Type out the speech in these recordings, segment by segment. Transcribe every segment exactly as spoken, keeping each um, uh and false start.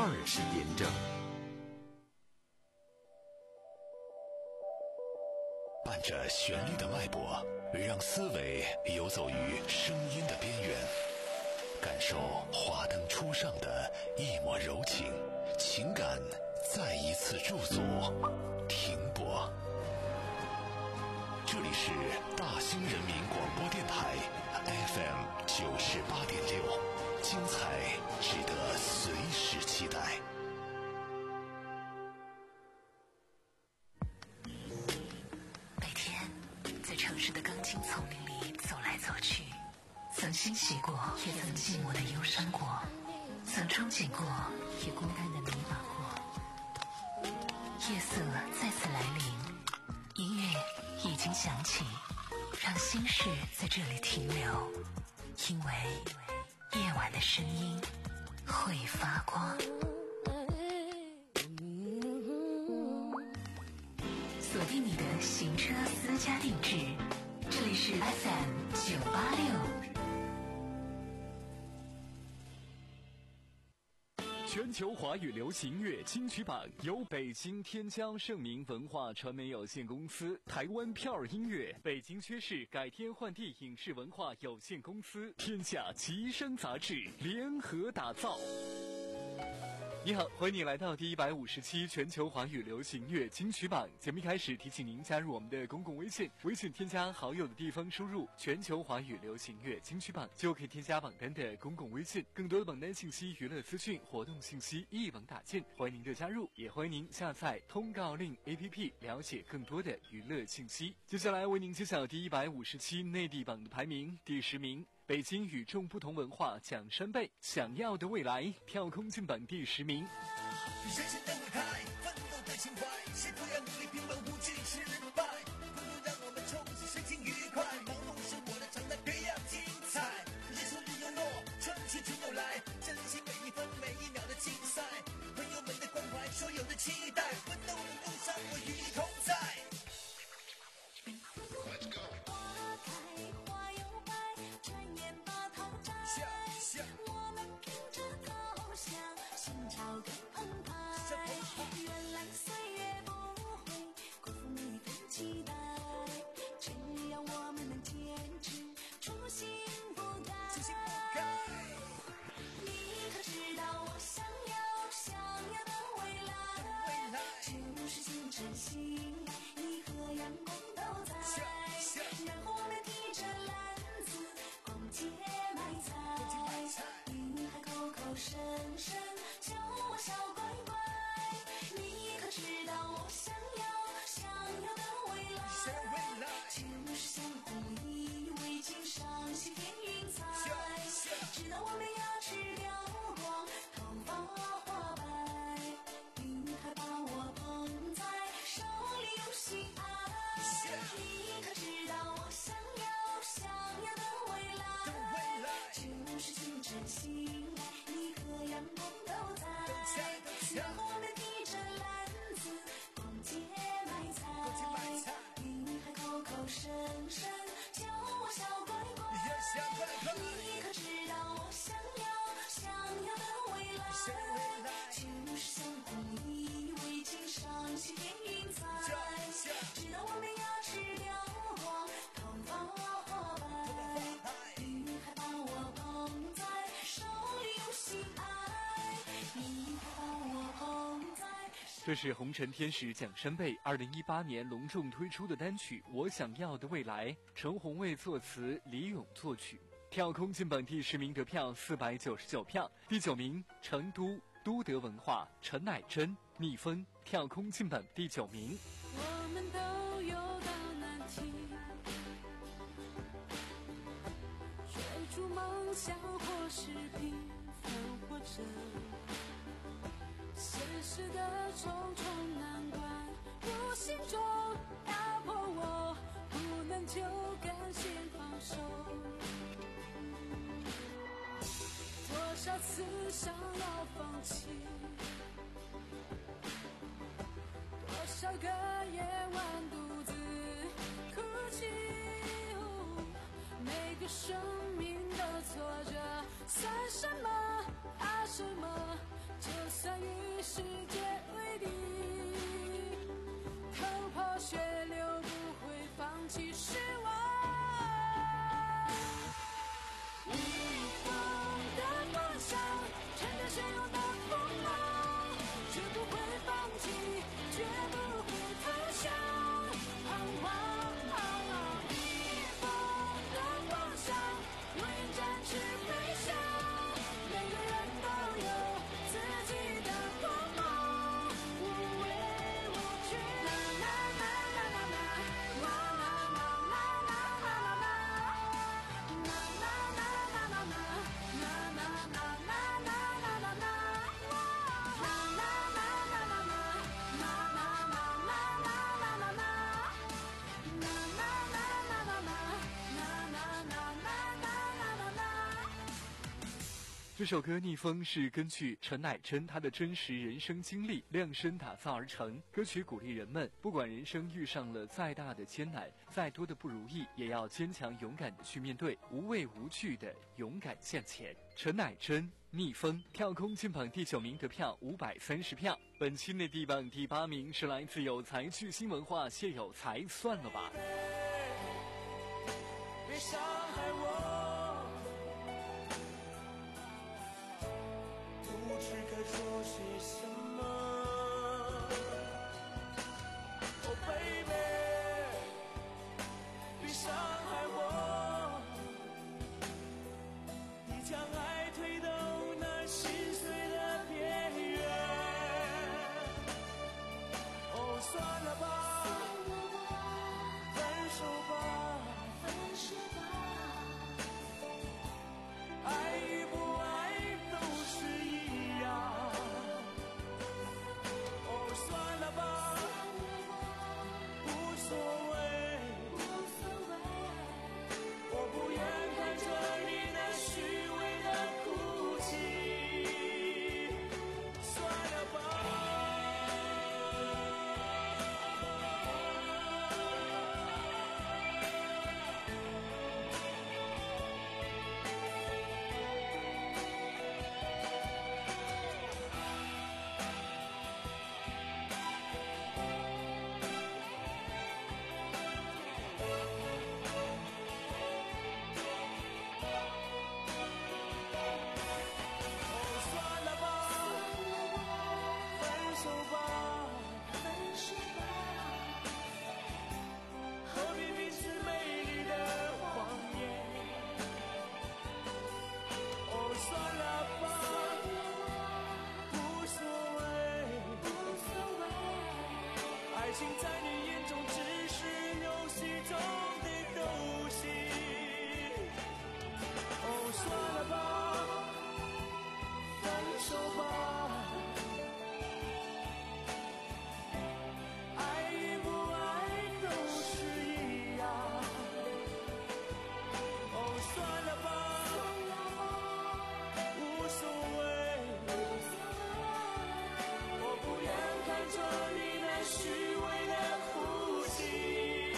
二十点整。 伴着旋律的脉搏，让思维游走于声音的边缘，感受华灯初上的一抹柔情，情感再一次驻足停泊。这里是大兴人民广播电台 F M 九十八点六，精彩值得随时期待。 城市的钢筋丛林里走来走去，曾欣喜过，也曾寂寞的忧伤过，曾憧憬过，也孤单的迷茫过。夜色再次来临，音乐已经响起，让心事在这里停留，因为夜晚的声音会发光。锁定你的行车私家定制，这里是 F M 九八六。 全球华语流行乐金曲榜由北京天骄盛名文化传媒有限公司、台湾票儿音乐、北京薛氏改天换地影视文化有限公司、天下吉声杂志联合打造。你好，欢迎你来到第一百五十期全球华语流行乐金曲榜。节目一开始提醒您加入我们的公共微信，微信添加好友的地方输入全球华语流行乐金曲榜，就可以添加榜单的公共微信，更多的榜单信息、娱乐资讯、活动信息一网打尽，欢迎您的加入，也欢迎您下载通告令 A P P 了解更多的娱乐信息。接下来为您揭晓第一百五十期内地榜的排名，第十名。北京与众不同文化奖山贝，想要的未来跳空进榜第十名。 人生的舞台，奋斗的情怀，谁不要努力拼搏，不惧失败，不如让我们充实心情愉快，忙碌生活的常态培养精彩，日出日又落，春去春又来，珍惜每一分每一秒的竞赛，朋友们的关怀，所有的期待，奋斗的路上我与你同在。Let's go。 声声叫我小乖乖，你可知道我想要想要的未来，就是相互依偎，经上西天云彩，直到我们牙齿掉光，头发花白，云还把我捧在手里有心爱，你可知道我想要想要的未来，就是请真心阳光都在，然后我们提着篮子逛街买菜，云还口口声声叫我小乖乖，你可知道我想要想要的未来，就是相互依偎，经上西天云彩，直到我们牙齿掉光，头发花白，云还把我捧在手里有心爱。 这是红尘天使蒋山贝二零一八年隆重推出的单曲《我想要的未来》，陈红卫作词，李咏作曲。跳空进榜第十名得票四百九十九票，第九名成都都德文化陈乃真蜜蜂跳空进榜第九名。 我们都有道难题，追逐梦想或是平凡活着，现实的重重难关无形中打破我，不能就敢先放手，多少次想要放弃，多少个夜晚独自哭泣，每个生命的挫折算什么怕什么，就算这首歌《逆风》是根据陈乃真她的真实人生经历量身打造而成。歌曲鼓励人们，不管人生遇上了再大的艰难，再多的不如意，也要坚强勇敢的去面对，无畏无惧的勇敢向前。陈乃真《逆风》跳空进榜第九名，得票五百三十票。本期内地榜第八名是来自有才巨星文化谢有才，算了吧。 别伤害我，不知该说些什么。Oh baby， 别伤害我，你将爱推到那心碎的边缘。哦，算了吧，分手吧。爱与不爱都是一样。哦，算了吧，无所谓。我不愿看着你那虚伪的哭泣。算了吧。爱情在你眼中只是游戏中的游戏。哦，算了吧，分手吧。爱与不爱都是一样。哦，算了吧，无所谓。我不愿看着你那虚伪的呼吸。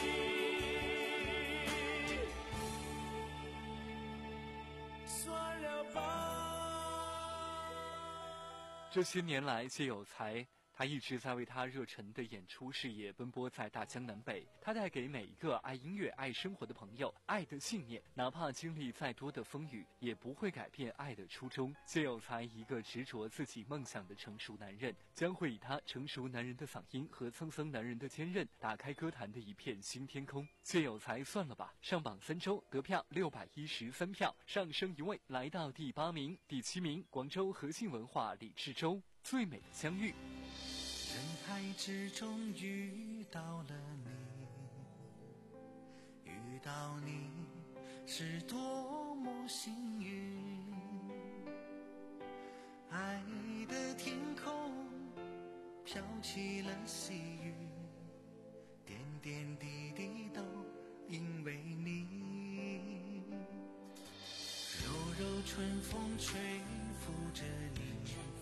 算了吧。 这些年来，谢有才他一直在为他热忱的演出事业奔波在大江南北，他带给每一个爱音乐、爱生活的朋友爱的信念，哪怕经历再多的风雨，也不会改变爱的初衷。谢有才一个执着自己梦想的成熟男人，将会以他成熟男人的嗓音和蹭蹭男人的坚韧，打开歌坛的一片新天空。谢有才算了吧，上榜三周，得票六百一十三票，上升一位，来到第八名。第七名，广州和信文化李志洲，最美的相遇。 人海之中遇到了你，遇到你是多么幸运。爱的天空飘起了细雨，点点滴滴都因为你。柔柔春风吹拂着你，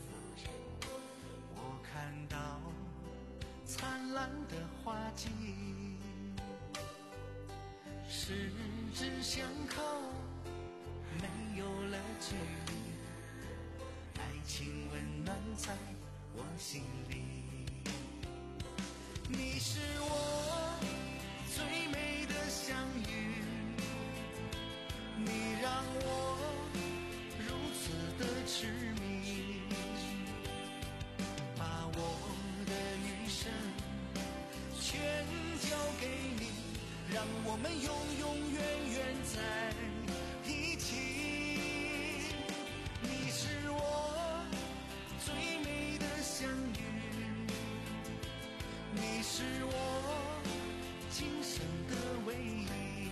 我看到灿烂的花季，十指相扣，没有了距离，爱情温暖在我心里。你是我最美的相遇，你让我如此的痴迷，把我的余生全交给你，让我们永永远远在一起。你是我最美的相遇，你是我今生的唯一，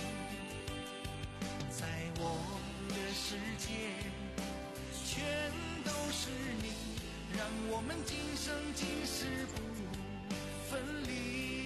在我的世界全都是你，让我们今生今世不分离。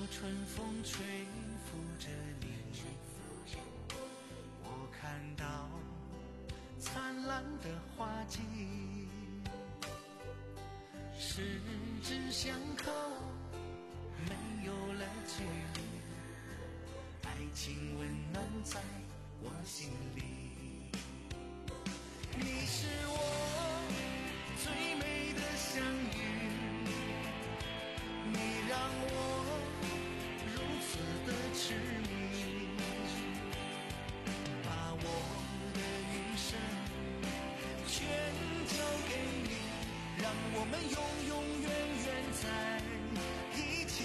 春风吹拂着你，我看到灿烂的花季，十指相扣，没有了距离，爱情温暖在我心里。你是我最美的相遇，你让我如此的痴迷，把我的余生全交给你，让我们永永远远在一起。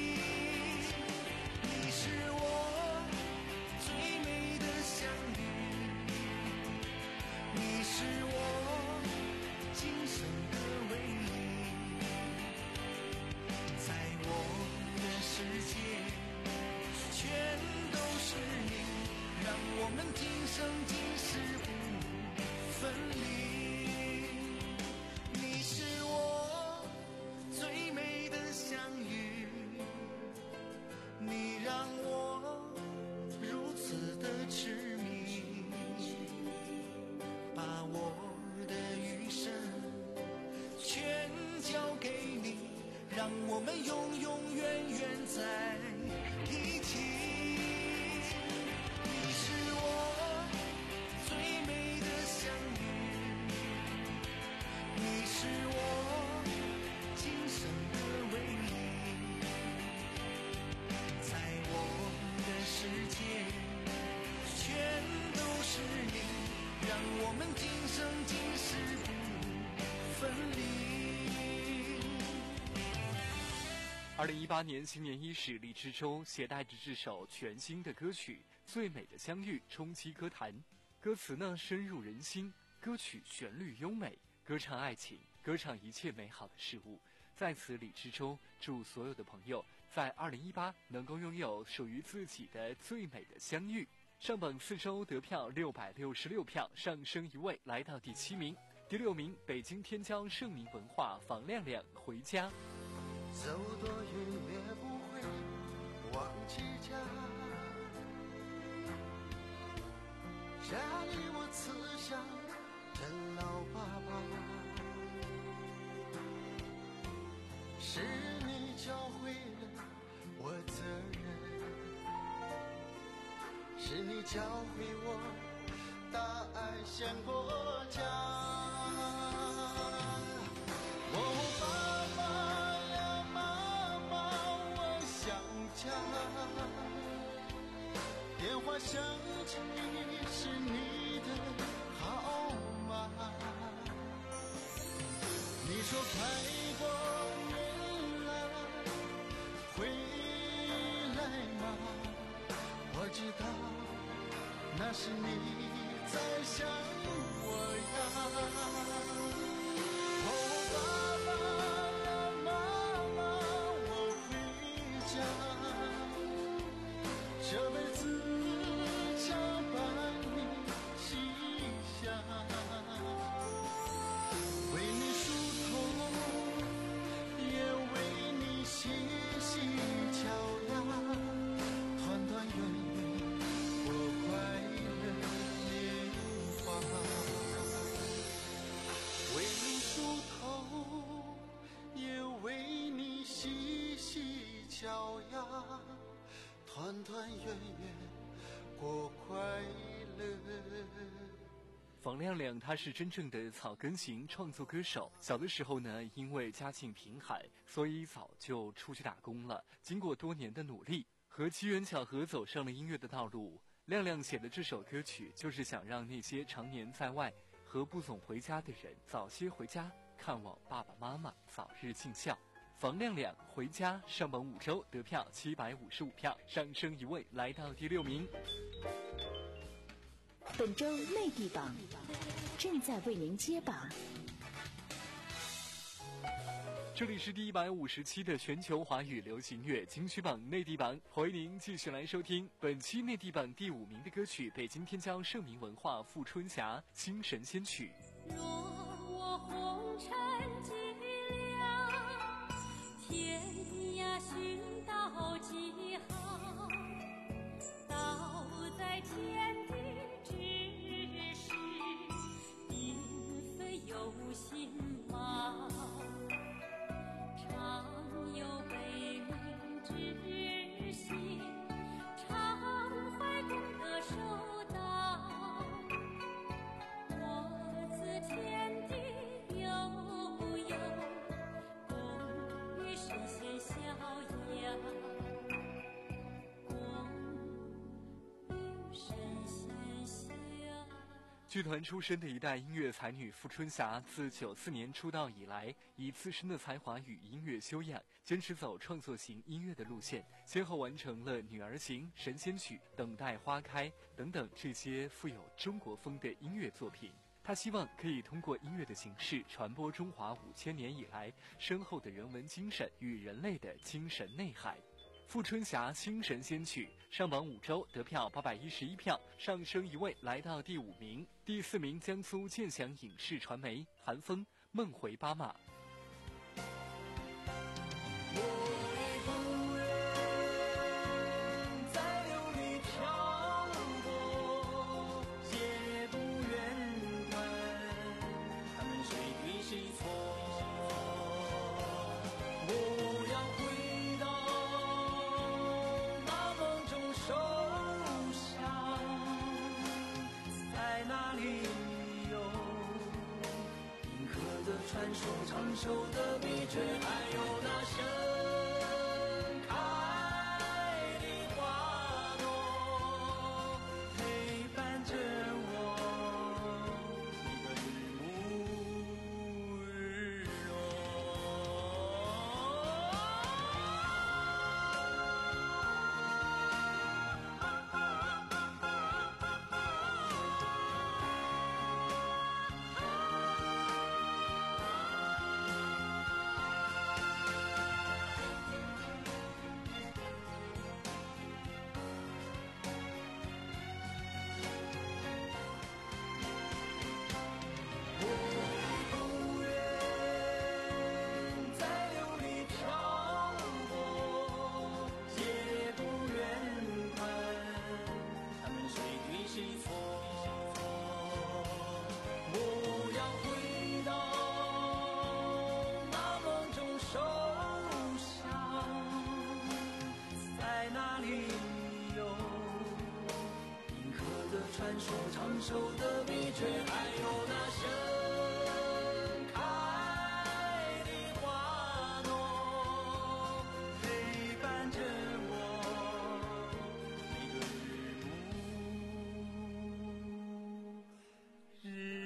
你是我最美的相遇，你是我今生的唯一，在我的世界全都是你，让我们今生今世不分离。你是我最美的相遇，你让我如此的痴迷，把我的余生全交给你，让我们永永远远在一起。你是我最美的相遇，你是我今生的唯一，在我的世界全都是你，让我们今生今世不分离。 二零一八年新年伊始，李志洲携带着这首全新的歌曲《最美的相遇》冲击歌坛。歌词呢深入人心，歌曲旋律优美，歌唱爱情，歌唱一切美好的事物。在此，李志洲祝所有的朋友在二零一八能够拥有属于自己的最美的相遇。上榜四周得票六百六十六票，上升一位来到第七名。第六名，北京天骄盛名文化房亮亮《回家》。 走多远也不会忘记家，家里我慈祥的老爸爸，是你教会了我责任，是你教会我大爱先国家。哦，爸爸呀妈妈，我想家，电话响起是你的号码，你说开过远来回来吗？我知道那是你在想我呀。哦，爸爸呀妈妈，我回家，这辈子常伴你西厢，为你梳头，也为你洗洗脚呀，团团圆圆过快乐年华，为你梳头，也为你洗洗脚呀，团团圆圆过快乐。 房亮亮他是真正的草根型创作歌手，小的时候呢，因为家境贫寒，所以早就出去打工了。经过多年的努力，和机缘巧合走上了音乐的道路。亮亮写的这首歌曲，就是想让那些常年在外和不总回家的人早些回家，看望爸爸妈妈，早日尽孝。房亮亮《回家》上榜五周，得票七百五十五票，上升一位来到第六名。 本周内地榜正在为您揭榜。 这里是第一百五十期的全球华语流行乐金曲榜内地榜，欢迎您继续来收听本期内地榜第五名的歌曲，北京天骄盛名文化富春霞《星神仙曲》。 若我红尘寂寥，天涯寻到家， 剧团出身的一代音乐才女傅春霞，自九四年出道以来，以自身的才华与音乐修养，坚持走创作型音乐的路线，先后完成了《女儿行》《神仙曲》《等待花开》等等这些富有中国风的音乐作品。她希望可以通过音乐的形式传播中华五千年以来深厚的人文精神与人类的精神内涵。傅春霞新神仙曲上榜五周，得票八百一十一票，上升一位来到第五名。第四名江苏建祥影视传媒韩风梦回巴马。 传说长寿的秘诀，还有那盛开的花朵，陪伴着我一个日暮日落。传说长寿的秘诀，还有那盛开的花朵，陪伴着我一个日暮日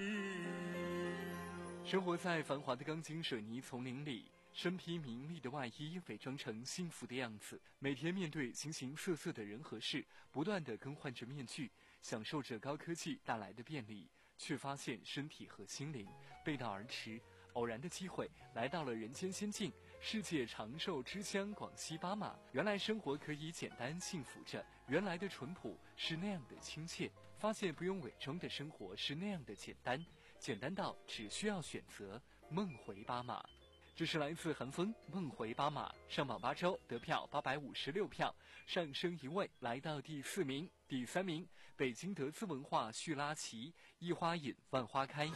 落。 生活在繁华的钢筋水泥丛林里，身披名利的外衣，伪装成幸福的样子，每天面对形形色色的人和事，不断地更换着面具，享受着高科技带来的便利，却发现身体和心灵背道而驰。偶然的机会来到了人间仙境，世界长寿之乡广西巴马。原来生活可以简单幸福着，原来的淳朴是那样的亲切，发现不用伪装的生活是那样的简单，简单到只需要选择梦回巴马。这是来自韩风梦回巴马，上榜八周，得票八百五十六票，上升一位来到第四名。第三名北京德资文化叙拉奇一花引万花开。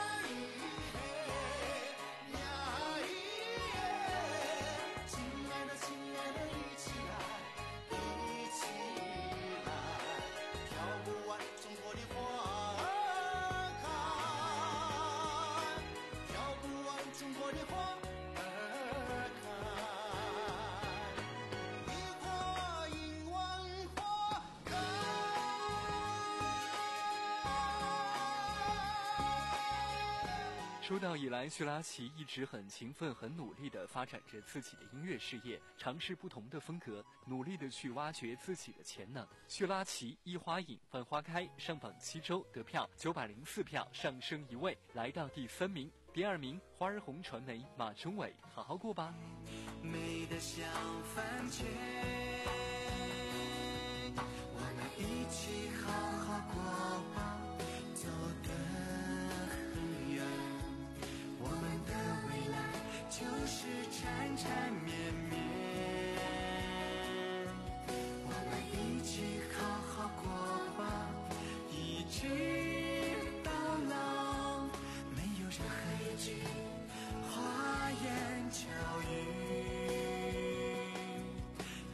出道以来，叙拉奇一直很勤奋、很努力地发展着自己的音乐事业，尝试不同的风格，努力地去挖掘自己的潜能。叙拉奇一花引万花开上榜七周，得票九百零四票，上升一位，来到第三名。第二名花儿红传媒马中伟，好好过吧。 美的像番茄，我们一起好好过吧，走得很远，我们的未来就是缠缠绵绵，我们一起好好过吧，一直到老，没有任何一句花言巧语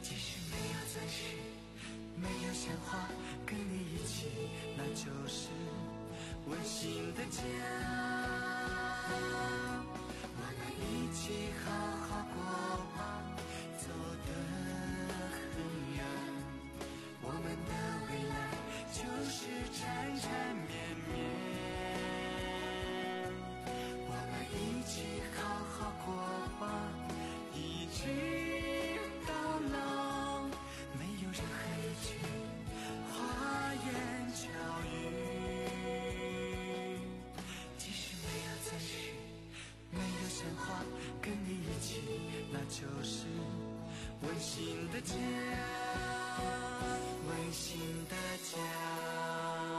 心的家，温馨的家。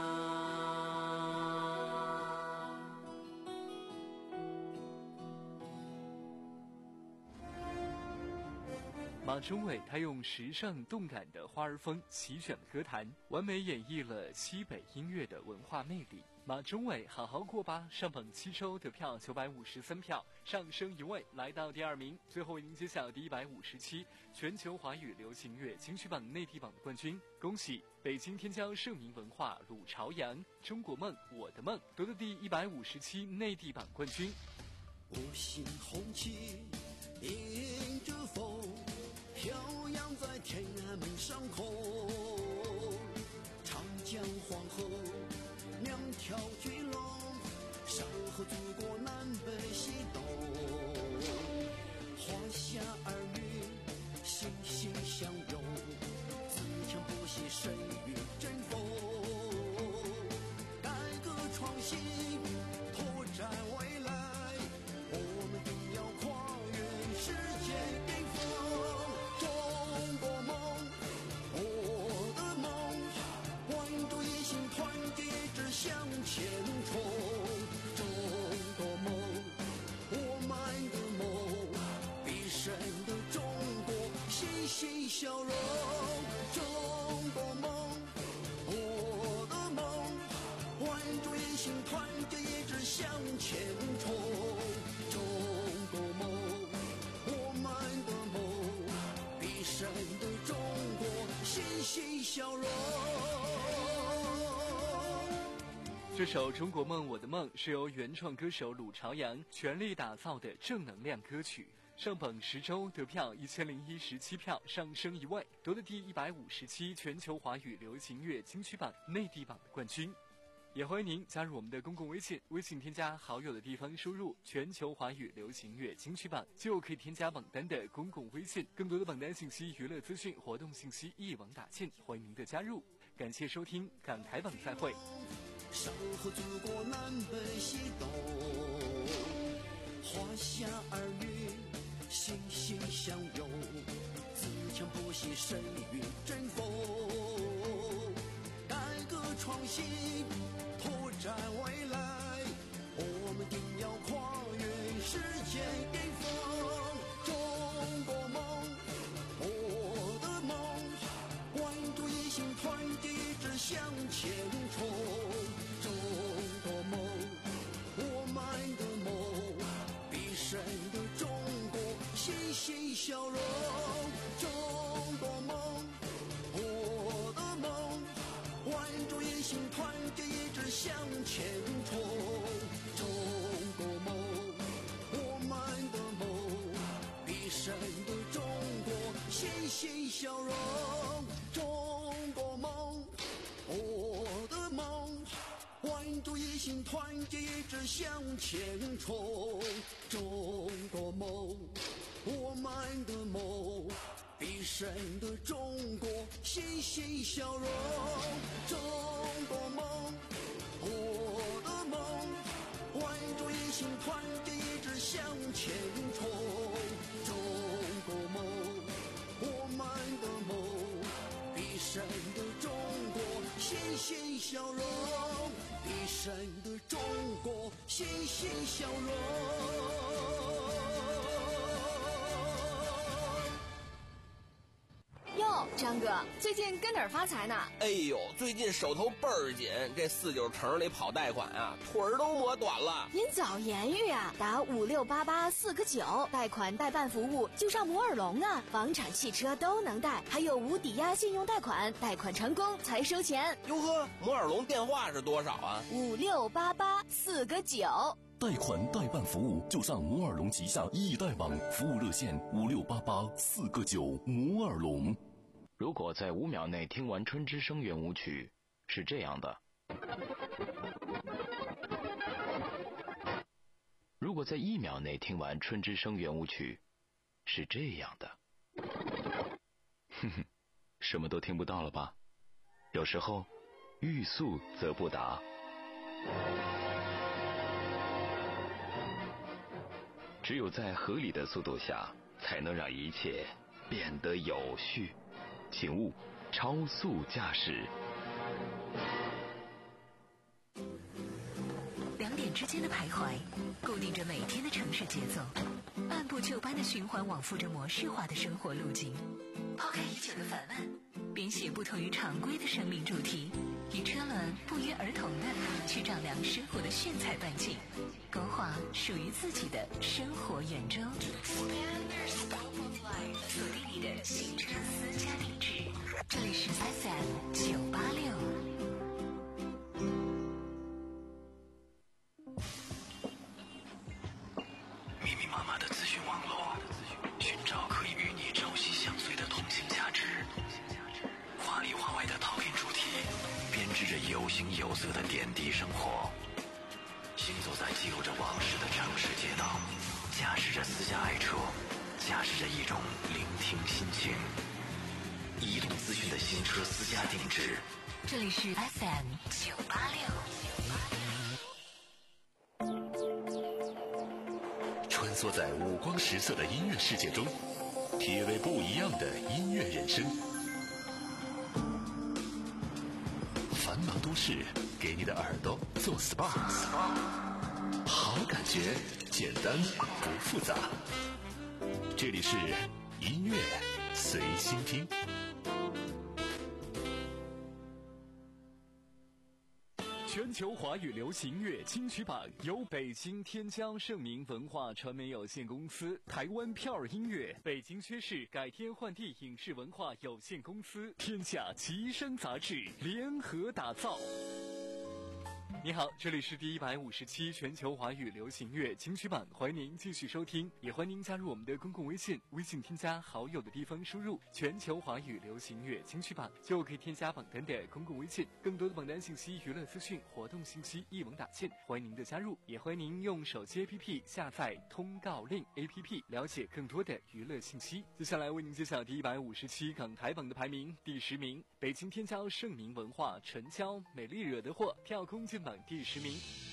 马中伟他用时尚动感的花儿风席卷了歌坛，完美演绎了西北音乐的文化魅力。马中伟好好过吧上榜七周，得票九百五十三票，上升一位来到第二名。最后为您揭晓第一百五十期全球华语流行乐金曲榜内地榜的冠军，恭喜北京天骄盛名文化鲁朝阳中国梦我的梦夺得第一百五十期内地榜冠军。 五星红旗迎着风，飘扬在天安门上空，长江黄河两条巨龙，山河祖国南北西东，华夏儿女心心相拥，自强不息，谁与争锋，改革创新拓展未来，我们定要跨越世界巅峰。中国梦，我的梦，万众一心，团结一致向前冲。中国梦，我们的梦，必胜的中国，欣欣向荣。中国梦，我的梦，万众一心，团结一致向前冲。中国梦，我们的梦，必胜的中国，欣欣向荣。 这首《中国梦我的梦》是由原创歌手鲁朝阳全力打造的正能量歌曲，上榜十周，得票一千零一十七票，上升一位，夺得第一百五十期全球华语流行乐金曲榜内地榜的冠军。也欢迎您加入我们的公共微信，微信添加好友的地方输入全球华语流行乐金曲榜，就可以添加榜单的公共微信。更多的榜单信息、娱乐资讯、活动信息一网打尽，欢迎您的加入。感谢收听港台榜，再会。 山河祖国南北西东，华夏儿女心心相拥，自强不息，谁与争锋，改革创新拓展未来，我们定要跨越世界巅峰。中国梦，我的梦，万众一心，团结一致向前冲。中国梦，我们的梦，必胜的中国，欣欣向荣。中国梦，我的梦，万众一心，团结一致向前冲。中国梦，我们的梦，必胜的中国，欣欣向荣。中国梦，我的梦，万众一心，团结一致向前冲。中国梦，我们的梦，必胜的中国，欣欣向荣。中国梦，我的梦，万众一心，团结一致向前冲。中国梦，我们的梦，必胜的中国，欣欣向荣。必胜的中国，欣欣向荣。 哟，张哥，最近跟哪儿发财呢？ 哎呦，最近手头倍儿紧，这四九城里跑贷款啊，腿儿都磨短了。 您早言语啊，打五六八八四个九，贷款代办服务就上摩尔龙啊，房产、汽车都能贷，还有无抵押信用贷款，贷款成功才收钱。 哟呵，摩尔龙电话是多少啊？ 五六八八四个九。 贷款代办服务就上摩尔龙旗下易贷网，服务热线五六八八四个九。摩尔龙。 如果在五秒内听完《春之声》圆舞曲，是这样的；如果在一秒内听完《春之声》圆舞曲，是这样的。哼哼，什么都听不到了吧？有时候，欲速则不达。只有在合理的速度下，才能让一切变得有序，请勿超速驾驶。 两点之间的徘徊，固定着每天的城市节奏，按部就班的循环往复着模式化的生活路径。抛开已久的烦闷，编写不同于常规的生命主题，与车轮不约而同的去丈量生活的炫彩半径，勾画属于自己的生活圆周。锁定你的行车私家定制，这里是 F M 九八六。 密密麻麻的资讯网络，寻找可以与你朝夕相随的通信价值。话里话外的讨论主题，编织着有形有色的点滴生活。行走在记录着往事的城市街道，驾驶着私家爱车，驾驶着一种聆听心情。移动资讯的新车私家定制， 这里是 F M 九八六。 穿梭在五光十色的音乐世界中，体味不一样的音乐人生。繁忙都市给你的耳朵做 S P A， 好感觉简单不复杂。这里是音乐随心听。 全球华语流行乐金曲榜由北京天江盛明文化传媒有限公司、台湾票儿音乐、北京薛氏改天换地影视文化有限公司、天下奇声杂志联合打造。你好，这里是第一百五十期全球华语流行乐金曲榜，欢迎您继续收听，也欢迎您加入我们的公共微信，微信添加好友的地方输入全球华语流行乐金曲榜，就可以添加榜单的公共微信，更多的榜单信息、娱乐资讯、活动信息一网打尽，欢迎您的加入，也欢迎您用手机 A P P 下载通告令 A P P 了解更多的娱乐信息。接下来为您揭晓第一百五十期港台榜的排名，第十名，北京天骄盛明文化陈娇美丽惹的祸跳空进榜第十名。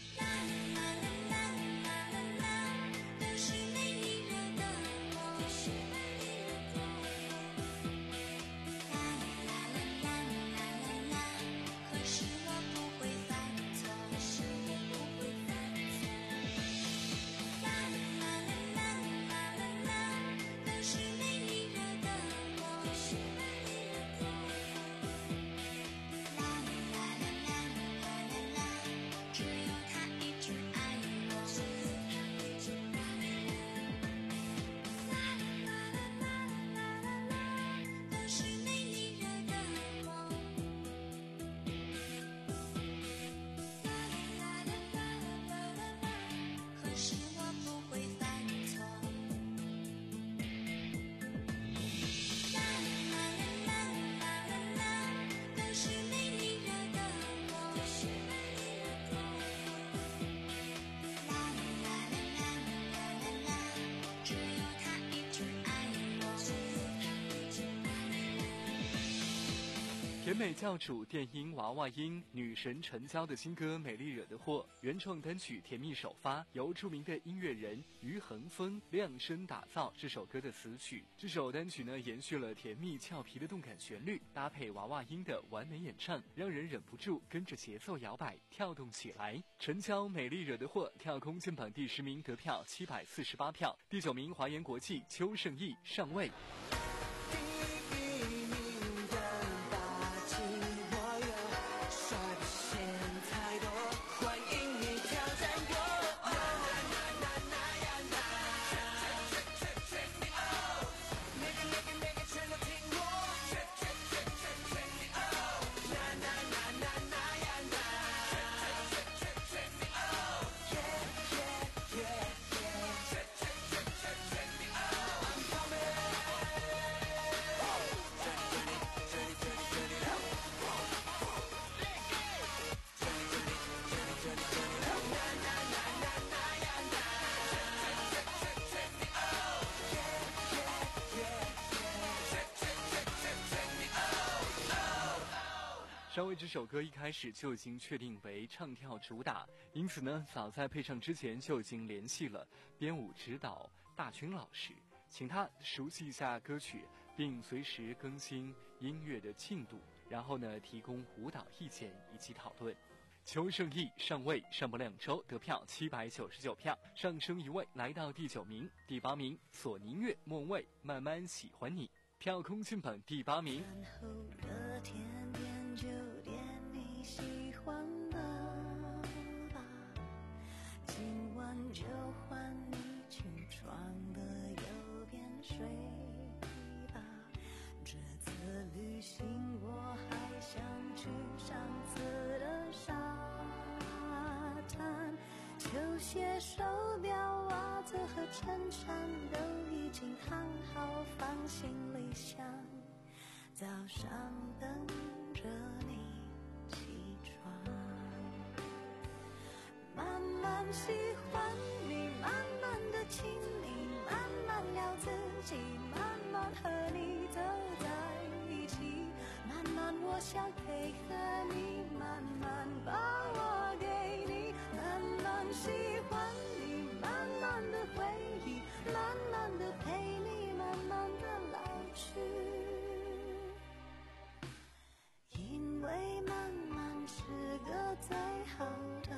甜美教主电音娃娃音女神陈娇的新歌《美丽惹的祸》原创单曲甜蜜首发，由著名的音乐人于恒峰量身打造这首歌的词曲。这首单曲呢，延续了甜蜜俏皮的动感旋律，搭配娃娃音的完美演唱，让人忍不住跟着节奏摇摆跳动起来。陈娇《美丽惹的祸》跳空进榜第十名，得票七百四十八票。第九名华研国际邱胜义上位。上位这首歌一开始就已经确定为唱跳主打，因此呢，早在配唱之前就已经联系了编舞指导大军老师，请他熟悉一下歌曲并随时更新音乐的进度，然后呢提供舞蹈意见以及讨论。邱胜翊上位上播两周，得票七百九十九票，上升一位来到第九名。第八名索尼乐莫文蔚慢慢喜欢你，票空进榜第八名。 然后的甜点就点你喜欢的吧，今晚就换你去床的右边睡吧，这次旅行我还想去上次的沙滩，球鞋手表袜子和衬衫都已经烫好放行李箱，早上等着你起床，慢慢喜欢你，慢慢的亲你，慢慢聊自己，慢慢和你走在一起，慢慢我想配合你，慢慢把我给你，慢慢喜欢你，慢慢的回忆，慢慢的陪你，慢慢的老去，因为慢慢是个最好的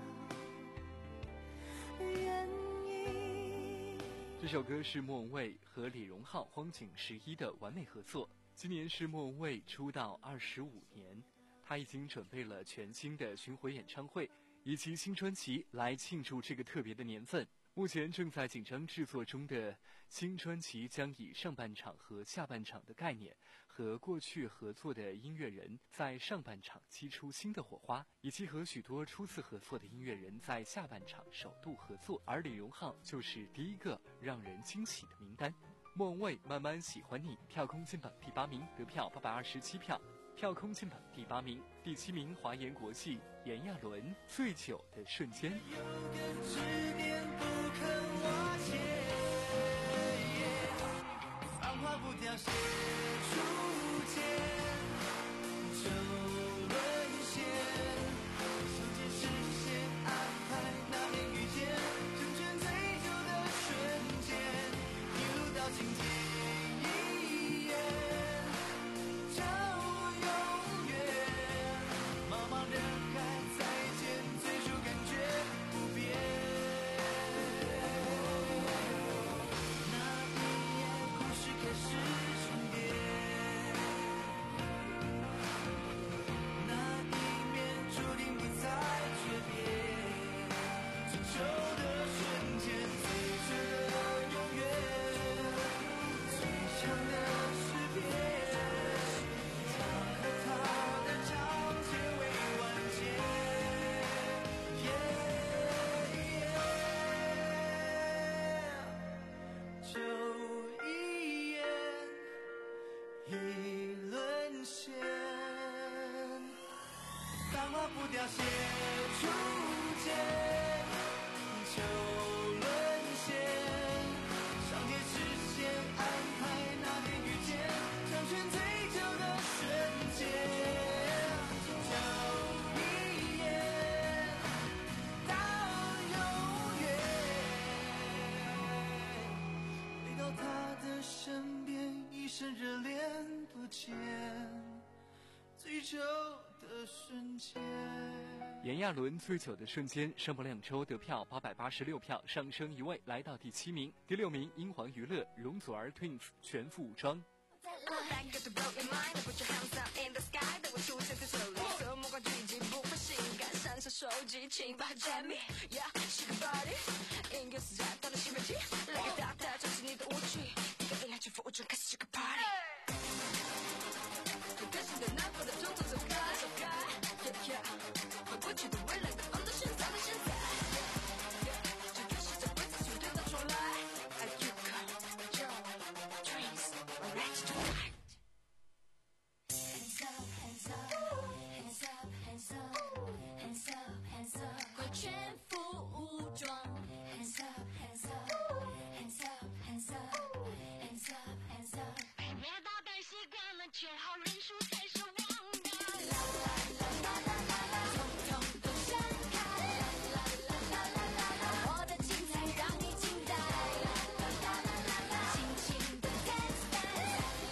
原因。 这首歌是莫文蔚和李荣浩、荒井十一的完美合作。今年是莫文蔚出道二十五年，她已经准备了全新的巡回演唱会以及新专辑来庆祝这个特别的年份。目前正在紧张制作中的新专辑将以上半场和下半场的概念，和过去合作的音乐人在上半场激出新的火花，以及和许多初次合作的音乐人在下半场首度合作，而李荣浩就是第一个让人惊喜的名单。莫文蔚慢慢喜欢你，票空进榜第八名，得票八百二十七票，票空进榜第八名。第七名华研国际炎亚纶醉酒的瞬间。 有根执念不肯瓦解，繁华不凋谢初见，就沦陷，相见视线安排那天遇见，成全醉酒的瞬间，一路到今天一眼就永远，茫茫人海再见，最初感觉不变。那一夜故事开始重叠，那一面注定不再诀别，最丑的瞬间，最真的永远，最长的诗篇，他和他的章节未完结，就一眼已沦陷，繁华不凋谢初见，就沦陷，上天视线安排那天遇见，成全醉酒的瞬间，就一眼到永远，回到他的身边，一生热恋不见，最久的瞬间。 炎亚纶醉酒的瞬间上播两周，得票八百八十六票，上升一位来到第七名。第六名英皇娱乐容祖儿 Twins 全副武装。 手机请把占米 Yeah, shake a body 音乐是在到了西北极来个大大就是你的武器一个音量全副武装开始这个 party 最开心的难过的种种走开走开 Yeah, yeah 回不去的未来的放到现在的现在 Yeah, 这个世界规则随便它重来 Are you come, yo, dreams are ready tonight Hands up, hands up Hands up, hands up Hands up, hands up 快全副武装 Hands up, hands up Hands up, hands up Hands up, hands up 别捣蛋习惯了缺好人数才是王道啦啦啦啦啦啦啦统统都闪开啦啦啦啦啦啦我的精彩让你惊呆啦啦啦啦啦啦尽情的 dance dance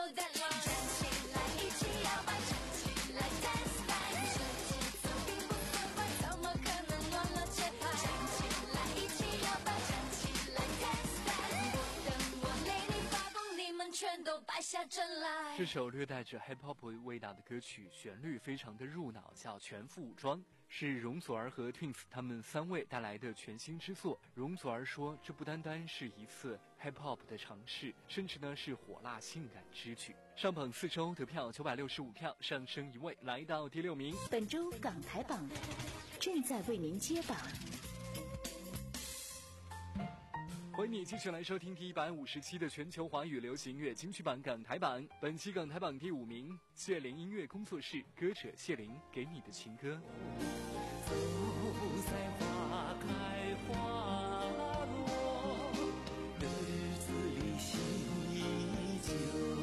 know that line。站起来，一起摇摆，站起来 dance line。这节奏并不算快，怎么可能乱了节拍？站起来，一起摇摆，站起来 dance line。我等我累你发疯，你们全都败下阵来。 这首略带着 hip hop 味道的歌曲，旋律非常的入脑，叫《全副武装》，是容祖儿和 Twins 他们三位带来的全新之作。容祖儿说，这不单单是一次 hip hop 的尝试，甚至呢是火辣性感之举。上榜四周得票九百六十五票，上升一位，来到第六名。 本周港台榜正在为您揭榜。 欢迎你继续来收听第一百五十期的全球华语流行乐金曲榜港台榜。本期港台榜第五名，谢灵音乐工作室歌者谢灵给你的情歌。 走在花开花落的日子里，心依旧。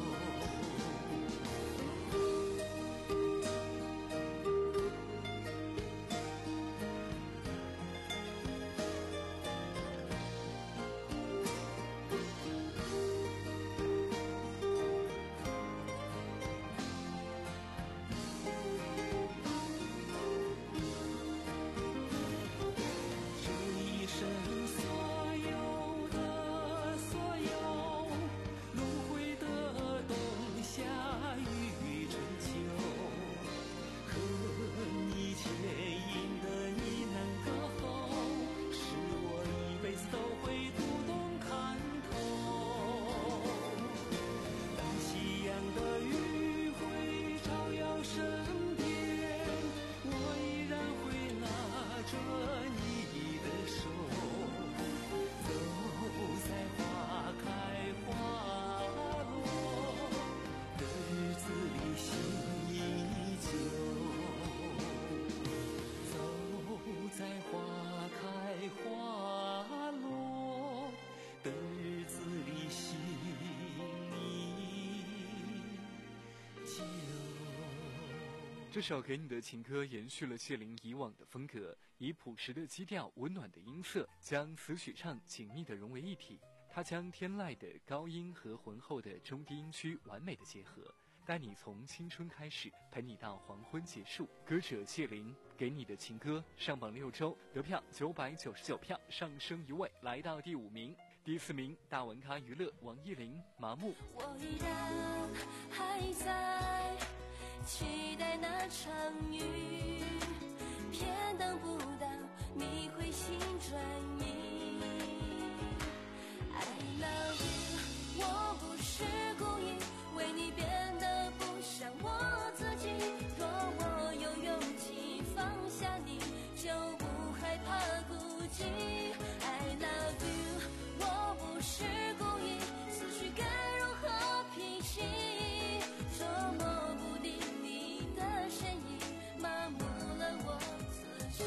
这首给你的情歌延续了谢灵以往的风格，以朴实的基调、温暖的音色，将词曲唱紧密地融为一体。他将天籁的高音和浑厚的中低音区完美的结合，带你从青春开始，陪你到黄昏结束。歌者谢灵给你的情歌上榜六周，得票九百九十九票，上升一位，来到第五名。第四名，大文咖娱乐王艺霖麻木。 我依然还在期待那场雨，偏等不到你回心转意。I love you， 我不是故意为你变得不像我自己。若我有勇气放下你，就不害怕孤寂。I love you， 我不是故意，思绪该如何平息？捉摸不定你的身影，麻木了我自己。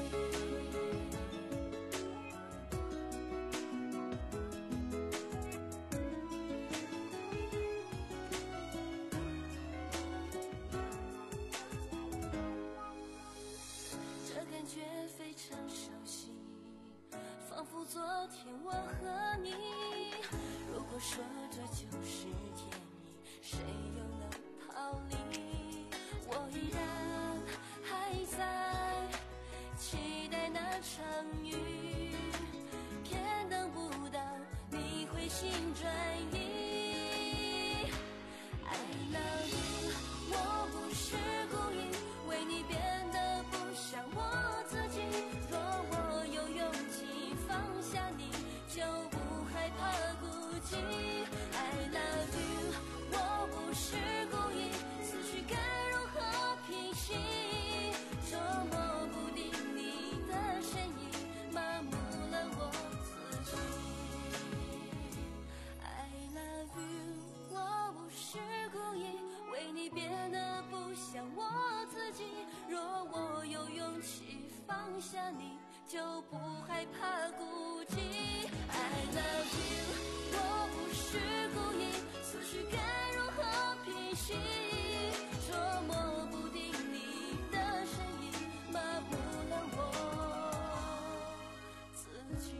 这感觉非常熟悉，仿佛昨天我和你。如果说这就是天意，谁又能逃离？我依然还在期待那场雨，偏等不到你回心转意。I love you， 我不是故意为你变得不像我自己。若我有勇气放下你，就不害怕孤寂。I love you， 我不是故意，思绪该如何平息？捉摸不定你的身影，麻木了我自己。I love you， 我不是故意为你变得不像我自己。若我有勇气放下你，就不害怕孤寂。I love you， 我不是故意，思绪该如何平息？捉摸不定你的身影，麻木了我自己。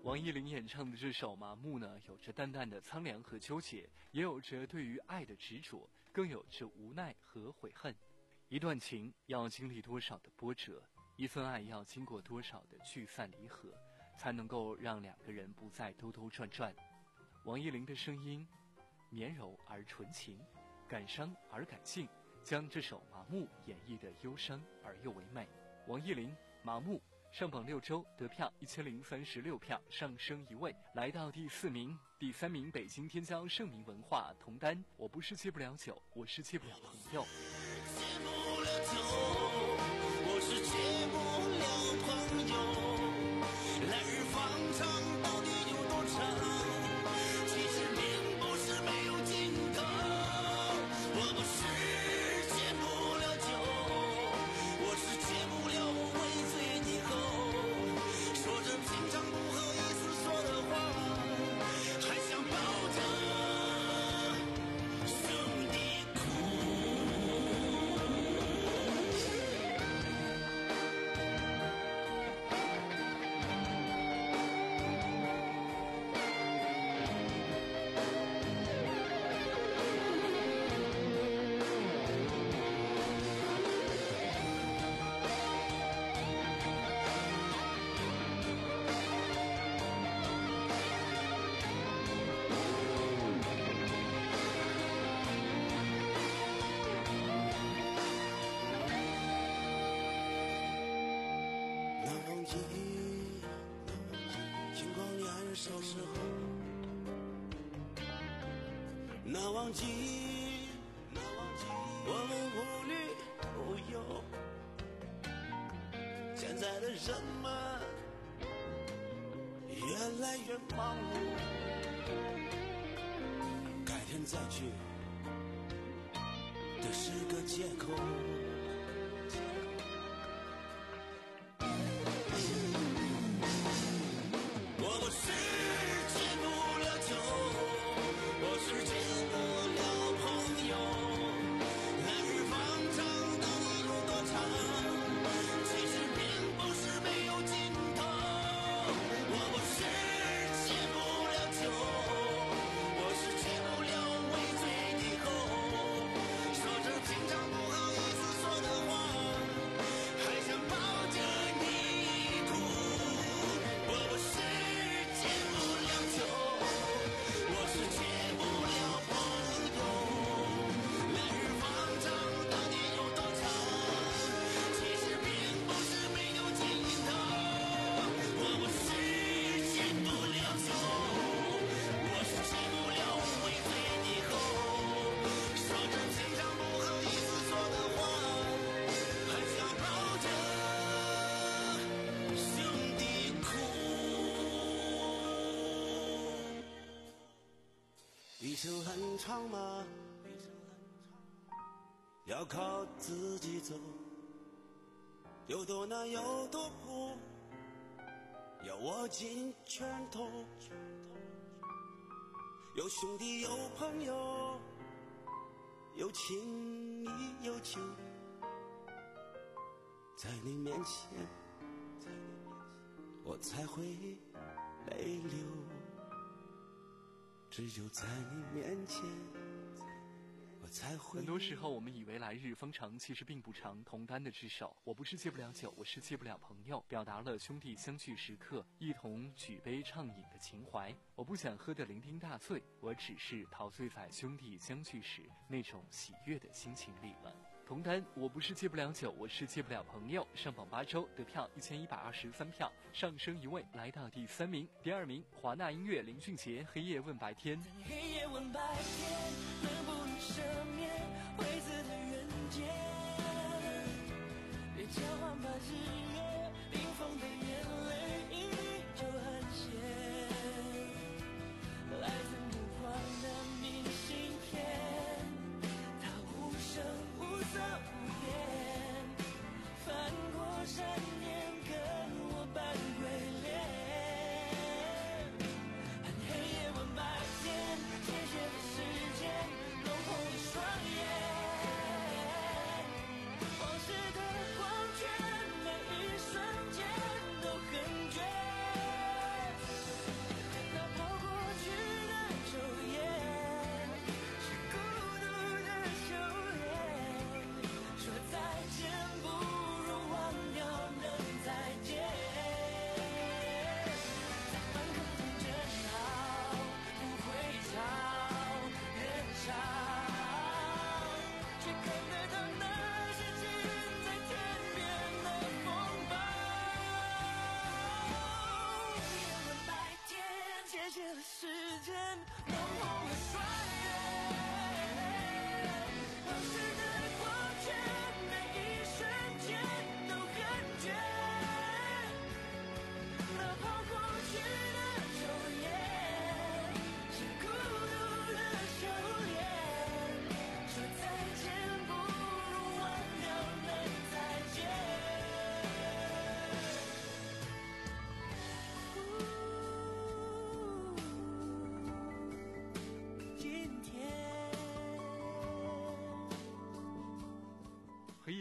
王艺林演唱的这首《麻木》呢，有着淡淡的苍凉和纠结，也有着对于爱的执着，更有着无奈和悔恨。一段情要经历多少的波折，一份爱要经过多少的聚散离合，才能够让两个人不再兜兜转转。王艺林的声音绵柔而纯情，感伤而感性，将这首《麻木》演绎得忧伤而又唯美。王艺林《麻木》上榜六周，得票一千零三十六票，上升一位，来到第四名。第三名，北京天骄盛名文化同单，我不是戒不了酒，我是戒不了朋友。 戒不了酒，我是戒不了朋友。来日方长，到底有多长？其实并不是没有尽头。我不是戒不了酒，我是戒不了微醉以后，说着平常不好意思说的话，还想抱着兄弟哭。难忘记，难忘记，我们无虑无忧。现在的人们越来越忙碌，改天再聚，这是个借口。我不是戒不了酒，我是戒不了朋友。来日方长，到底有多长？其实并不是没有尽头。我不是戒不了酒，我是戒不了微醉以后，说着平常不好意思说的话，还想抱着你哭。我不是戒不了酒，我是戒不了朋友。来日方长，到底有多长？其实并不是没有尽头。我不是戒不了酒，我是戒不了微醉以后，说着平常不好意思说的话，还想抱着兄弟哭。一生很长吗？要靠自己走，有多难有多苦，要握紧拳头。有兄弟有朋友，有情义有酒，在你面前我才会泪流，只有在你面前我才会。 很多时候我们以为来日方长，其实并不长。同单的这首我不是戒不了酒，我是戒不了朋友，表达了兄弟相聚时刻一同举杯畅饮的情怀。我不想喝得酩酊大醉，我只是陶醉在兄弟相聚时那种喜悦的心情里了。同单我不是戒不了酒，我是戒不了朋友，上榜八周，得票一千一百二十三票，上升一位，来到第三名。第二名，华纳音乐林俊杰《黑夜问白天》。 黑夜问白天，能不能赦免灰色的人间？别交换吧日月，冰封的眼泪依旧很咸。来自目光的明信片，它无声无色无言，翻过山岩跟我扮鬼脸。恨黑夜问白天，谢谢的时间弄红了双眼，往事的光圈每一瞬间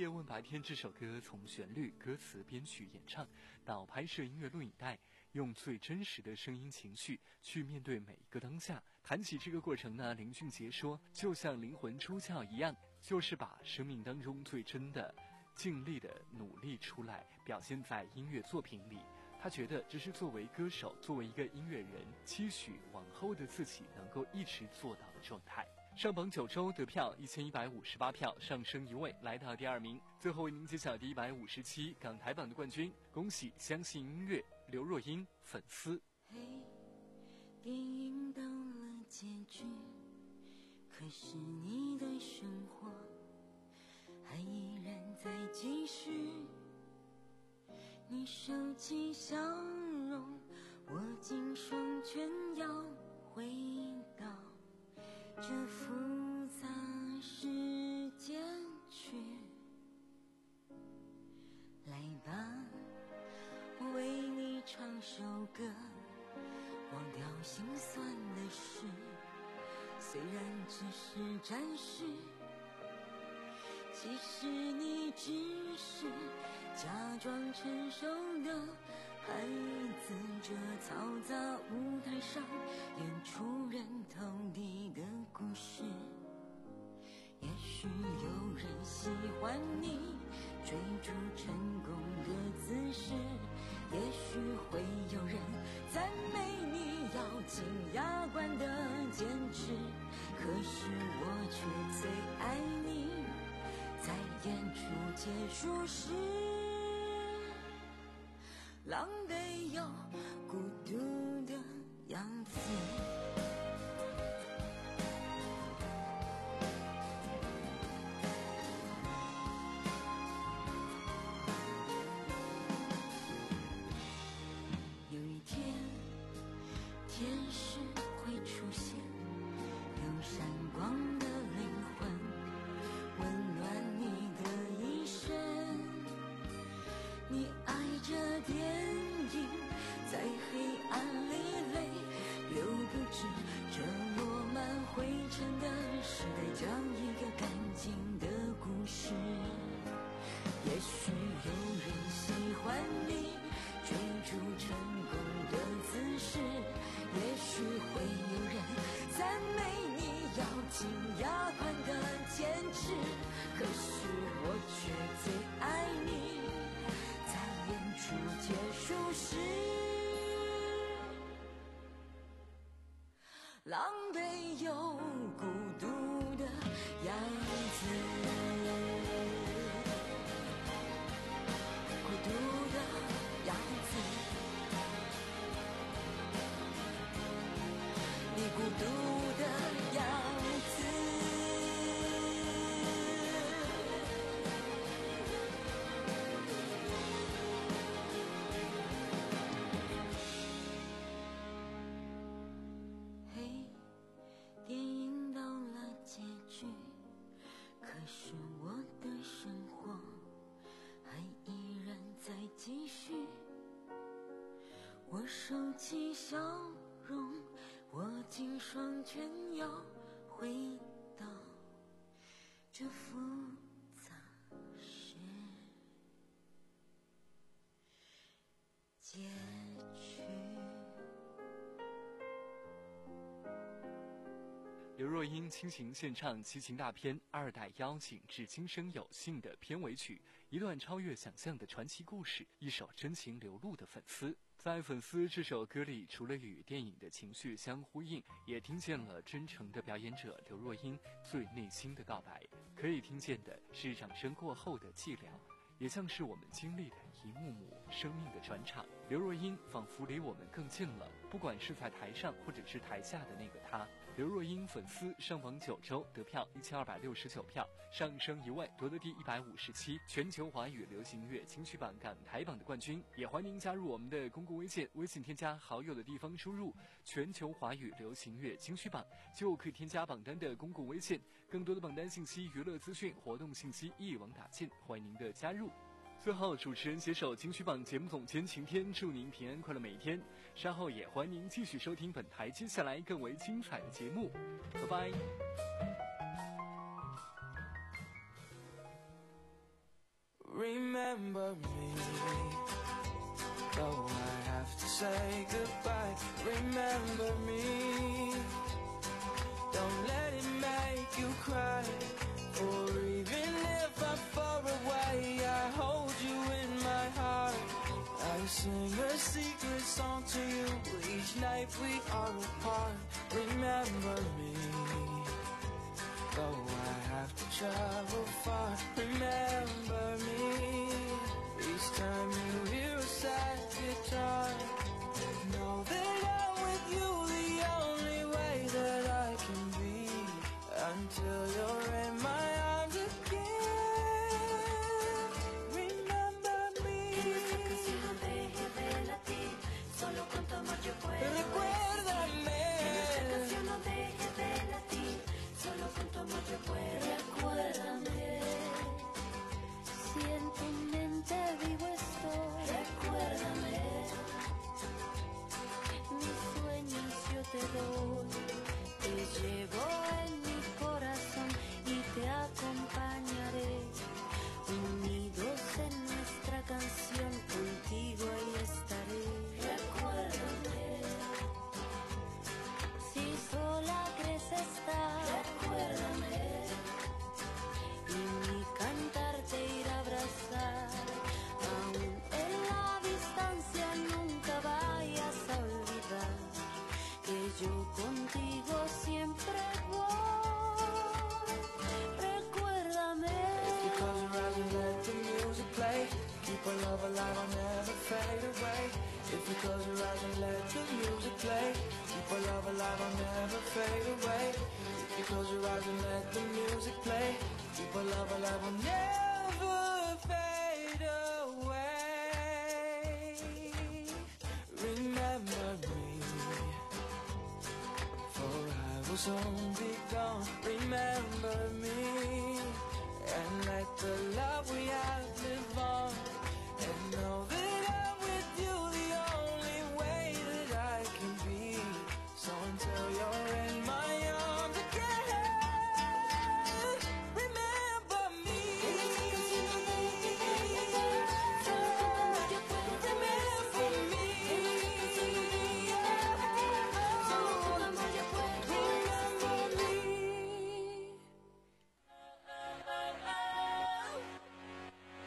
夜问白天》这首歌从旋律、歌词、编曲、演唱到拍摄音乐录影带，用最真实的声音情绪去面对每一个当下。谈起这个过程呢，林俊杰说，就像灵魂出窍一样，就是把生命当中最真的、尽力的努力出来，表现在音乐作品里。他觉得这是作为歌手，作为一个音乐人，期许往后的自己能够一直做到的状态。上榜九周得票一千一百五十八票，上升一位来到第二名。最后为您揭晓第一百五十七港台榜的冠军，恭喜相信音乐刘若英粉丝。 嘿，电影到了结局，可是你的生活还依然在继续。你收起笑容，握紧双拳，要回到这复杂世界去。来吧，我为你唱首歌，忘掉心酸的事，虽然只是暂时，其实你只是假装成熟的孩子，这嘈杂舞台上演出人头地的故事。也许有人喜欢你追逐成功的姿势，也许会有人赞美你咬紧牙关的坚持，可是我却最爱你在演出结束时狼狈又孤独的样子。有一天，天使会出现，有闪光的灵魂，温暖你的一生。你爱着电影，在黑暗里泪流不止，这落满灰尘的时代，讲一个干净的故事。也许有人喜欢你追逐成功的姿势，也许会有人赞美你咬紧牙关的坚持，可是我却最爱你在演出结束时狼狈又孤独的样子。孤独的样子，你孤独的样子。嘿，电影到了结局，可是我的生活还依然在继续。我收起笑容，握紧双拳，要回到这复杂世界去。 刘若英倾情献唱齐秦大片《二代邀请至今生有幸》的片尾曲，一段超越想象的传奇故事，一首真情流露的粉丝。在粉丝这首歌里，除了与电影的情绪相呼应，也听见了真诚的表演者刘若英最内心的告白。可以听见的是掌声过后的寂寥，也像是我们经历的一幕幕生命的转场。刘若英仿佛离我们更近了，不管是在台上或者是台下的那个她。刘若英粉丝上榜九周得票一千二百六十九票，上升一位夺得第一百五十七全球华语流行乐金曲榜港台榜的冠军。也欢迎您加入我们的公共微信，微信添加好友的地方输入全球华语流行乐金曲榜，就可以添加榜单的公共微信。更多的榜单信息、娱乐资讯、活动信息一网打尽，欢迎您的加入。最后，主持人携手金曲榜节目总监晴天，祝您平安快乐每一天。稍后也欢迎您继续收听本台接下来更为精彩的节目，拜拜。 remember me. Though I have to say goodbye, remember me. Don't let it make you cry, or even if I'm far away, I hold you in my heart. I sing a secret song to you each night we are apart. Remember me. Though I have to travel far, remember me. Each time you hear a sad guitar, know that I'm with you the only way that I can be, until you're in my arms again. Remember me. Que nuestra canción no deje de latir, solo con tu amor yo puedo Recuérdame. Que nuestra canción no deje de latir, solo con tu amor yo puedo. Recuérdame, si en tu mente vivo estoy. Recuérdame, mis sueños yo te doy. Te llevo en mi corazón y te acompañaré. Unidos en nuestra canción, contigo ahí estaré. Recuérdame, si sola crees estar. Recuérdame, y mi cantar te irá a abrazar. Aún en la distancia nunca vayas a olvidar que yo contigo siempre voy. Recuérdame. Because you're rising, let the music play. Keep our love alive, I'll never fade away. If because you're rising, let the music play. Keep our love alive, I'll never fade away. If because you're rising, let the music play. Keep our love alive, I'll never fade away. Remember me, for I will soon be gone. Remember me, and let the love we have live on. And know that I'm with you the only way that I can be. So until you're in my arms again, remember me. Remember me. Remember me.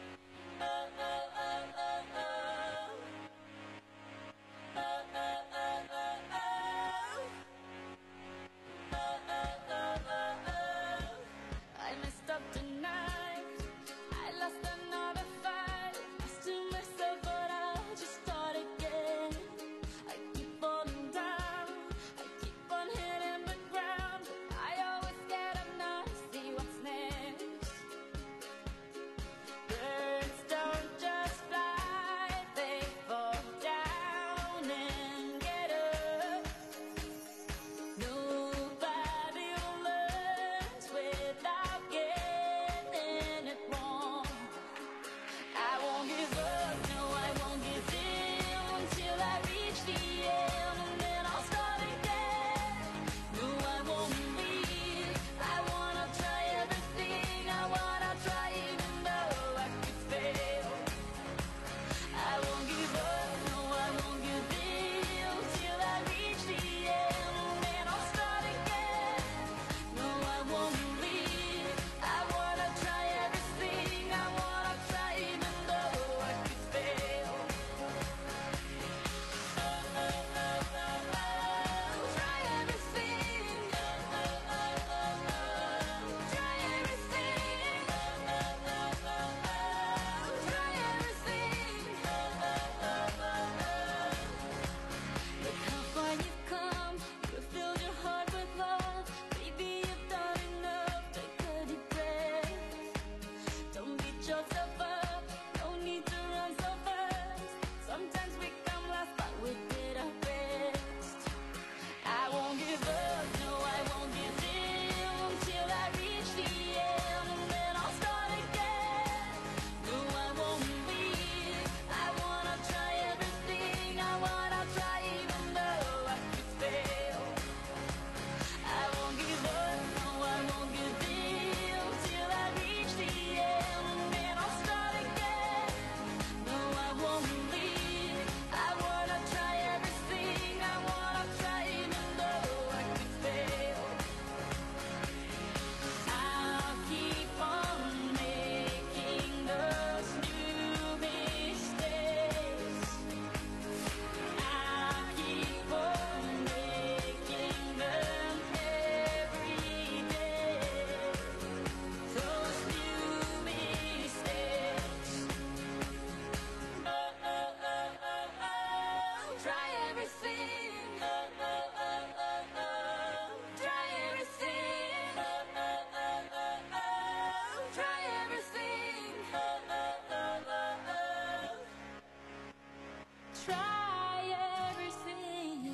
try everything. Oh, oh, oh, oh, oh. Try everything. Oh, oh, oh, oh, oh. Try everything. Oh, oh, oh, oh, oh. Try everything.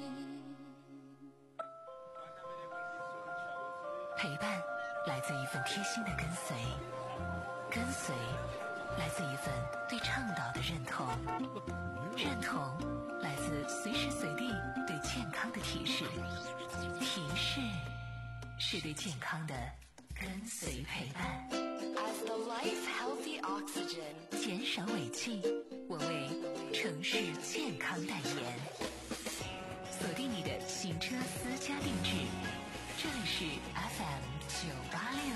陪伴来自一份贴心的跟随，跟随来自一份对倡导的认同，认同来自随时随地对健康的提示，提示是对健康的跟随陪伴。As the life healthy oxygen， 减少尾气，我为城市健康代言。锁定你的行车私家定制，这里是 F M 九八六。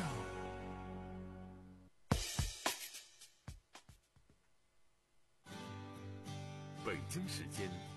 北京时间